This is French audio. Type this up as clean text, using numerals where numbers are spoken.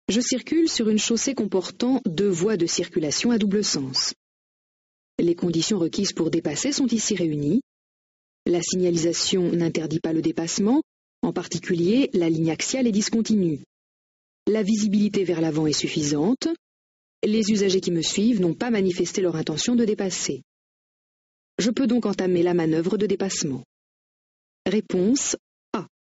Je circule sur une chaussée comportant 2 voies de circulation à double sens. Les conditions requises pour dépasser sont ici réunies. La signalisation n'interdit pas le dépassement, en particulier la ligne axiale est discontinue. La visibilité vers l'avant est suffisante. Les usagers qui me suivent n'ont pas manifesté leur intention de dépasser. Je peux donc entamer la manœuvre de dépassement. Réponse A.